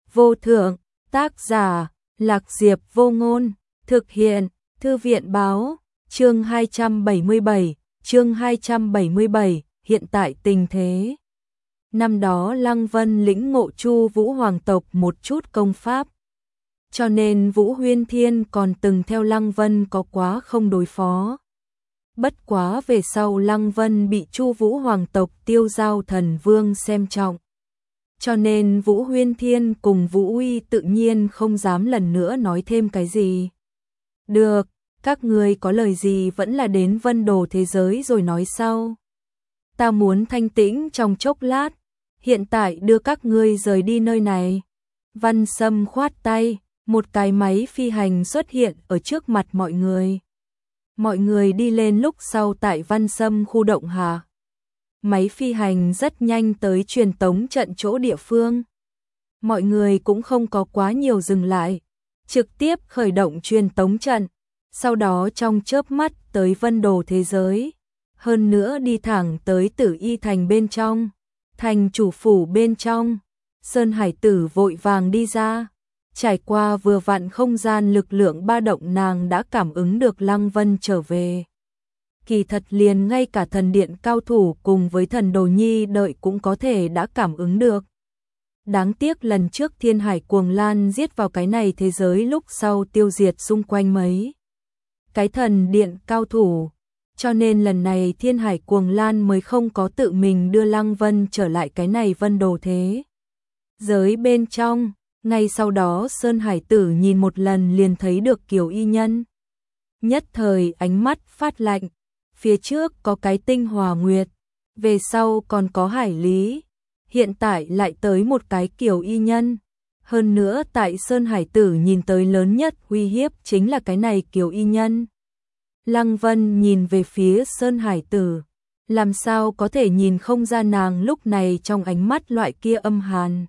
vô thượng, tác giả, Lạc Diệp Vô Ngôn, thực hiện, Thư viện Báo, chương 277, hiện tại tình thế. Năm đó Lăng Vân lĩnh ngộ Chu Vũ hoàng tộc một chút công pháp, cho nên Vũ Huyên Thiên còn từng theo Lăng Vân có quá không đối phó. Bất quá về sau Lăng Vân bị Chu Vũ hoàng tộc Tiêu Giao Thần Vương xem trọng, cho nên Vũ Huyên Thiên cùng Vũ Uy tự nhiên không dám lần nữa nói thêm cái gì. Được, các ngươi có lời gì vẫn là đến Vân Đồ thế giới rồi nói sau. Ta muốn thanh tĩnh trong chốc lát, hiện tại đưa các ngươi rời đi nơi này. Văn Sâm khoát tay, một cái máy phi hành xuất hiện ở trước mặt mọi người. Mọi người đi lên lúc sau tại Văn Sâm khu động hạ. Máy phi hành rất nhanh tới truyền tống trận chỗ địa phương. Mọi người cũng không có quá nhiều dừng lại, trực tiếp khởi động truyền tống trận, sau đó trong chớp mắt tới Vân Đồ thế giới, hơn nữa đi thẳng tới Tử Y thành bên trong, thành chủ phủ bên trong. Sơn Hải Tử vội vàng đi ra, trải qua vừa vặn không gian lực lượng ba động nàng đã cảm ứng được Lăng Vân trở về. Kỳ thật liền ngay cả thần điện cao thủ cùng với thần đồ nhi đợi cũng có thể đã cảm ứng được. Đáng tiếc lần trước Thiên Hải Cuồng Lan giết vào cái này thế giới lúc sau tiêu diệt xung quanh mấy cái thần điện cao thủ, cho nên lần này Thiên Hải Cuồng Lan mới không có tự mình đưa Lăng Vân trở lại cái này Vân Đồ thế giới bên trong. Ngay sau đó Sơn Hải Tử nhìn một lần liền thấy được Kiều Y Nhân, nhất thời ánh mắt phát lạnh. Phía trước có cái Tinh Hòa Nguyệt, về sau còn có Hải Lý, hiện tại lại tới một cái Kiều Y Nhân. Hơn nữa tại Sơn Hải Tử nhìn tới lớn nhất uy hiếp chính là cái này Kiều Y Nhân. Lăng Vân nhìn về phía Sơn Hải Tử, làm sao có thể nhìn không ra nàng lúc này trong ánh mắt loại kia âm hàn.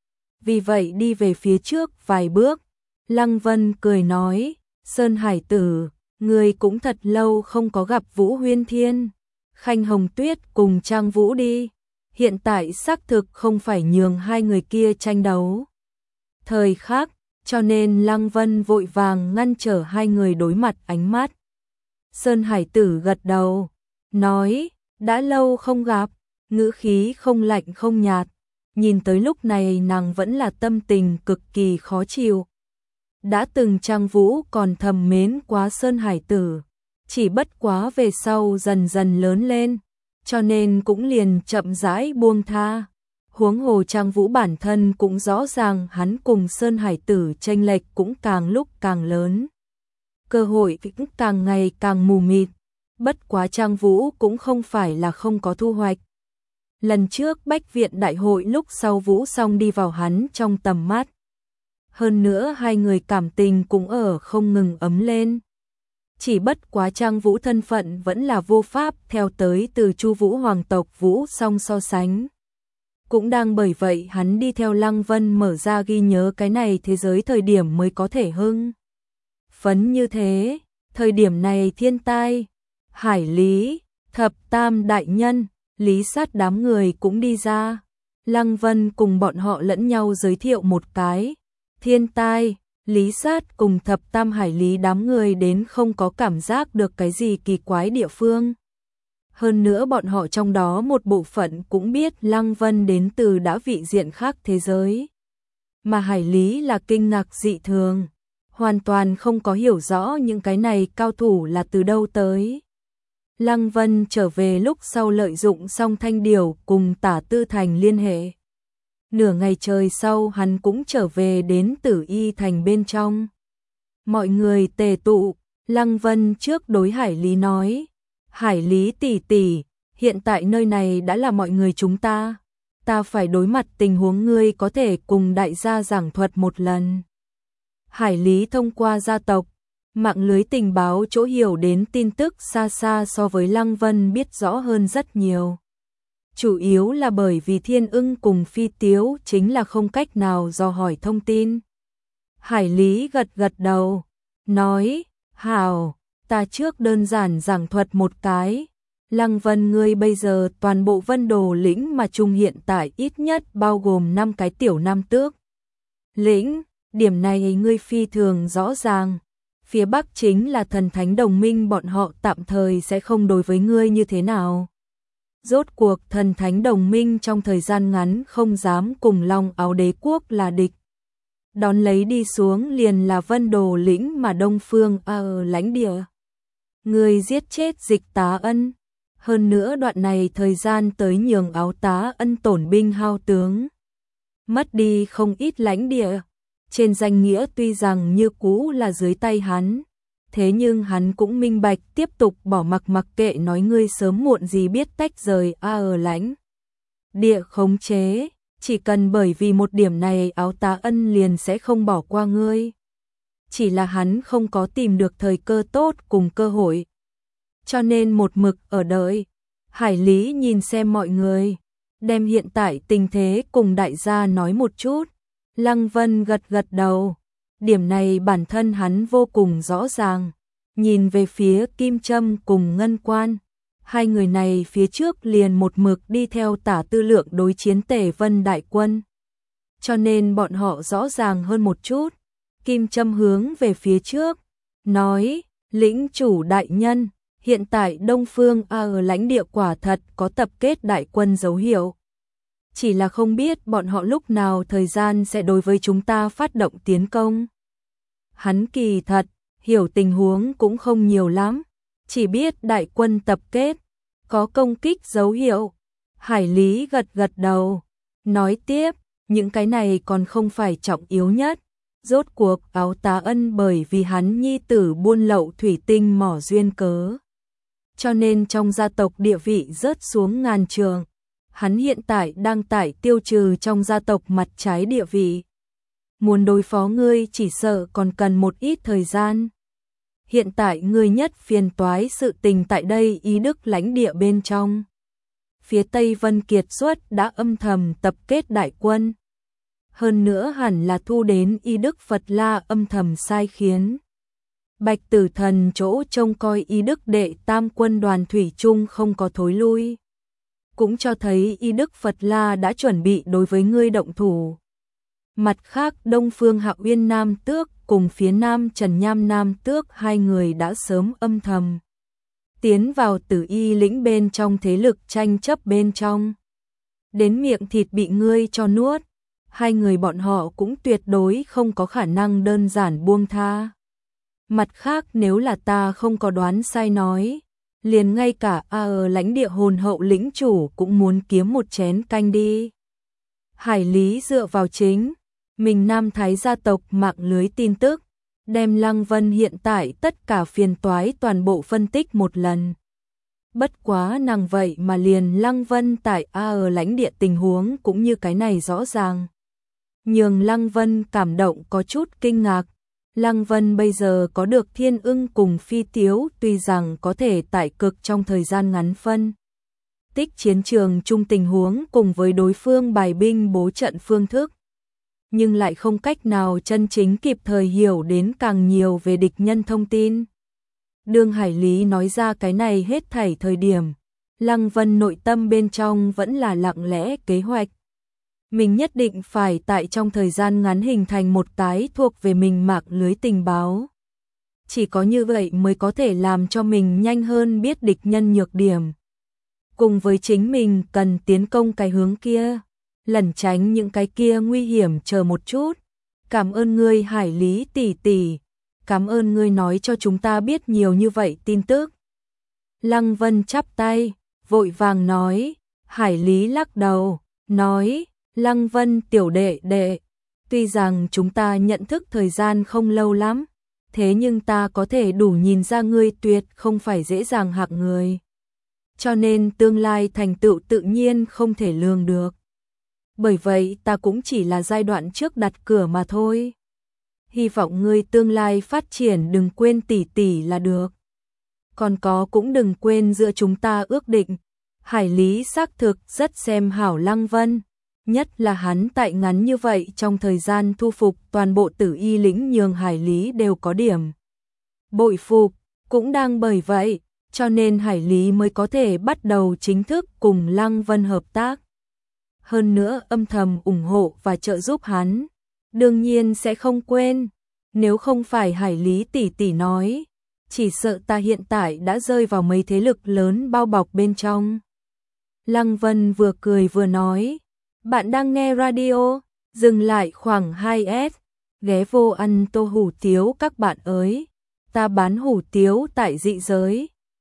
Vì vậy đi về phía trước vài bước, Lăng Vân cười nói, Sơn Hải Tử, người cũng thật lâu không có gặp Vũ Huyên Thiên, Khanh Hồng Tuyết cùng Trang Vũ đi. Hiện tại xác thực không phải nhường hai người kia tranh đấu thời khắc, cho nên Lăng Vân vội vàng ngăn trở hai người đối mặt ánh mắt. Sơn Hải Tử gật đầu, nói, đã lâu không gặp, ngữ khí không lạnh không nhạt, nhìn tới lúc này nàng vẫn là tâm tình cực kỳ khó chịu. Đã từng Trang Vũ còn thầm mến quá Sơn Hải Tử, chỉ bất quá về sau dần dần lớn lên, cho nên cũng liền chậm rãi buông tha. Huống hồ Trang Vũ bản thân cũng rõ ràng hắn cùng Sơn Hải Tử chênh lệch cũng càng lúc càng lớn, cơ hội cũng càng ngày càng mù mịt. Bất quá Trang Vũ cũng không phải là không có thu hoạch. Lần trước Bách Viện đại hội lúc sau Vũ Song đi vào hắn trong tầm mắt. Hơn nữa hai người cảm tình cũng ở không ngừng ấm lên. Chỉ bất quá Trang Vũ thân phận vẫn là vô pháp theo tới từ Chu Vũ hoàng tộc Vũ Song so sánh. Cũng đang bởi vậy hắn đi theo Lăng Vân mở ra ghi nhớ cái này thế giới thời điểm mới có thể hưng phấn như thế. Thời điểm này thiên tai, Hải Lý, Thập Tam đại nhân, Lý Sát đám người cũng đi ra. Lăng Vân cùng bọn họ lẫn nhau giới thiệu một cái. Thiên tai, Lý Sát cùng Thập Tam Hải Lý đám người đến không có cảm giác được cái gì kỳ quái địa phương. Hơn nữa bọn họ trong đó một bộ phận cũng biết Lăng Vân đến từ đã vị diện khác thế giới. Mà Hải Lý là kinh ngạc dị thường, hoàn toàn không có hiểu rõ những cái này cao thủ là từ đâu tới. Lăng Vân trở về lúc sau lợi dụng Song Thanh Điểu cùng Tả Tư Thành liên hệ. Nửa ngày trời sau hắn cũng trở về đến Tử Y thành bên trong. Mọi người tề tụ, Lăng Vân trước đối Hải Lý nói, Hải Lý tỷ tỷ, hiện tại nơi này đã là mọi người chúng ta phải đối mặt tình huống ngươi có thể cùng đại gia giảng thuật một lần. Hải Lý thông qua gia tộc, mạng lưới tình báo chỗ hiểu đến tin tức xa xa so với Lăng Vân biết rõ hơn rất nhiều. Chủ yếu là bởi vì Thiên Ưng cùng Phi Tiếu chính là không cách nào dò hỏi thông tin. Hải Lý gật gật đầu, nói, hảo, ta trước đơn giản giảng thuật một cái. Lăng Vân ngươi bây giờ toàn bộ Vân Đồ lĩnh mà chung hiện tại ít nhất bao gồm 5 cái tiểu nam tước. lĩnh, điểm này ngươi phi thường rõ ràng. Phía Bắc chính là thần thánh đồng minh, bọn họ tạm thời sẽ không đối với ngươi như thế nào. Rốt cuộc thần thánh đồng minh trong thời gian ngắn không dám cùng Long Áo Đế quốc là địch. Đón lấy đi xuống liền là Vân Đồ lĩnh mà Đông Phương ở lãnh địa. Người giết chết Dịch Tá Ân. Hơn nữa đoạn này thời gian tới nhường Áo Tá Ân tổn binh hao tướng. Mất đi không ít lãnh địa. Trên danh nghĩa tuy rằng như cũ là dưới tay hắn. Thế nhưng hắn cũng minh bạch tiếp tục bỏ mặc kệ nói ngươi sớm muộn gì biết tách rời ở lãnh địa khống chế. Chỉ cần bởi vì một điểm này Áo Tá Ân liền sẽ không bỏ qua ngươi. Chỉ là hắn không có tìm được thời cơ tốt cùng cơ hội. Cho nên một mực ở đợi. Hải Lý nhìn xem mọi người. Đem hiện tại tình thế cùng đại gia nói một chút. Lăng Vân gật đầu. Điểm này bản thân hắn vô cùng rõ ràng. Nhìn về phía Kim Trâm cùng Ngân Quan. Hai người này phía trước liền một mực đi theo Tả Tư Lượng đối chiến Tề Vân đại quân. Cho nên bọn họ rõ ràng hơn một chút. Kim Trâm hướng về phía trước. Nói, lĩnh chủ đại nhân, hiện tại Đông Phương ở lãnh địa quả thật có tập kết đại quân dấu hiệu. Chỉ là không biết bọn họ lúc nào thời gian sẽ đối với chúng ta phát động tiến công. Hắn kỳ thật, hiểu tình huống cũng không nhiều lắm. Chỉ biết đại quân tập kết, có công kích dấu hiệu. Hải Lý gật đầu, nói tiếp, những cái này còn không phải trọng yếu nhất. Rốt cuộc Áo Tá Ân bởi vì hắn nhi tử buôn lậu thủy tinh mỏ duyên cớ. Cho nên trong gia tộc địa vị rớt xuống ngàn trường. Hắn hiện tại đang tại tiêu trừ trong gia tộc mặt trái địa vị. Muốn đối phó ngươi chỉ sợ còn cần một ít thời gian. Hiện tại ngươi nhất phiền toái sự tình tại đây Ý Đức lãnh địa bên trong. Phía Tây Vân Kiệt Xuất đã âm thầm tập kết đại quân. Hơn nữa hẳn là thu đến Y Đức Phật La âm thầm sai khiến. Bạch Tử Thần chỗ trông coi Y Đức đệ tam quân đoàn thủy chung không có thối lui. Cũng cho thấy Y Đức Phật La đã chuẩn bị đối với ngươi động thủ. Mặt khác Đông Phương Hạo Uyên Nam Tước cùng phía Nam Trần Nham Nam Tước hai người đã sớm âm thầm tiến vào Tử Y lĩnh bên trong thế lực tranh chấp bên trong. Đến miệng thịt bị ngươi cho nuốt. Hai người bọn họ cũng tuyệt đối không có khả năng đơn giản buông tha. Mặt khác nếu là ta không có đoán sai nói, liền ngay cả ở lãnh địa hồn hậu lĩnh chủ cũng muốn kiếm một chén canh đi. Hải Lý dựa vào chính mình Nam Thái gia tộc mạng lưới tin tức, đem Lăng Vân hiện tại tất cả phiền toái toàn bộ phân tích một lần. Bất quá nàng vậy mà liền Lăng Vân tại ở lãnh địa tình huống cũng như cái này rõ ràng. Nhường Lăng Vân cảm động có chút kinh ngạc. Lăng Vân bây giờ có được Thiên Ưng cùng Phi Tiếu, tuy rằng có thể tại cực trong thời gian ngắn phân tích chiến trường chung tình huống cùng với đối phương bài binh bố trận phương thức, nhưng lại không cách nào chân chính kịp thời hiểu đến càng nhiều về địch nhân thông tin. Đương Hải Lý nói ra cái này hết thảy thời điểm, Lăng Vân nội tâm bên trong vẫn là lặng lẽ kế hoạch. Mình nhất định phải tại trong thời gian ngắn hình thành một cái thuộc về mình mạng lưới tình báo. Chỉ có như vậy mới có thể làm cho mình nhanh hơn biết địch nhân nhược điểm. Cùng với chính mình cần tiến công cái hướng kia, lẩn tránh những cái kia nguy hiểm chờ một chút. Cảm ơn ngươi Hải Lý tỷ tỷ, cảm ơn ngươi nói cho chúng ta biết nhiều như vậy tin tức. Lăng Vân chắp tay, vội vàng nói. Hải Lý lắc đầu, nói, Lăng Vân tiểu đệ đệ, tuy rằng chúng ta nhận thức thời gian không lâu lắm, thế nhưng ta có thể đủ nhìn ra ngươi tuyệt không phải dễ dàng hạng người. Cho nên tương lai thành tựu tự nhiên không thể lường được. Bởi vậy ta cũng chỉ là giai đoạn trước đặt cửa mà thôi. Hy vọng ngươi tương lai phát triển đừng quên tỷ tỷ là được. Còn có cũng đừng quên giữa chúng ta ước định. Hải Lý xác thực rất xem hảo Lăng Vân. Nhất là hắn tại ngắn như vậy trong thời gian thu phục toàn bộ Tử Y lĩnh nhường Hải Lý đều có điểm bội phục, cũng đang bởi vậy, cho nên Hải Lý mới có thể bắt đầu chính thức cùng Lăng Vân hợp tác. Hơn nữa âm thầm ủng hộ và trợ giúp hắn. Đương nhiên sẽ không quên, nếu không phải Hải Lý tỷ tỷ nói, chỉ sợ ta hiện tại đã rơi vào mấy thế lực lớn bao bọc bên trong. Lăng Vân vừa cười vừa nói, bạn đang nghe radio, dừng lại khoảng 2S, ghé vô ăn tô hủ tiếu các bạn ơi, ta bán hủ tiếu tại dị giới,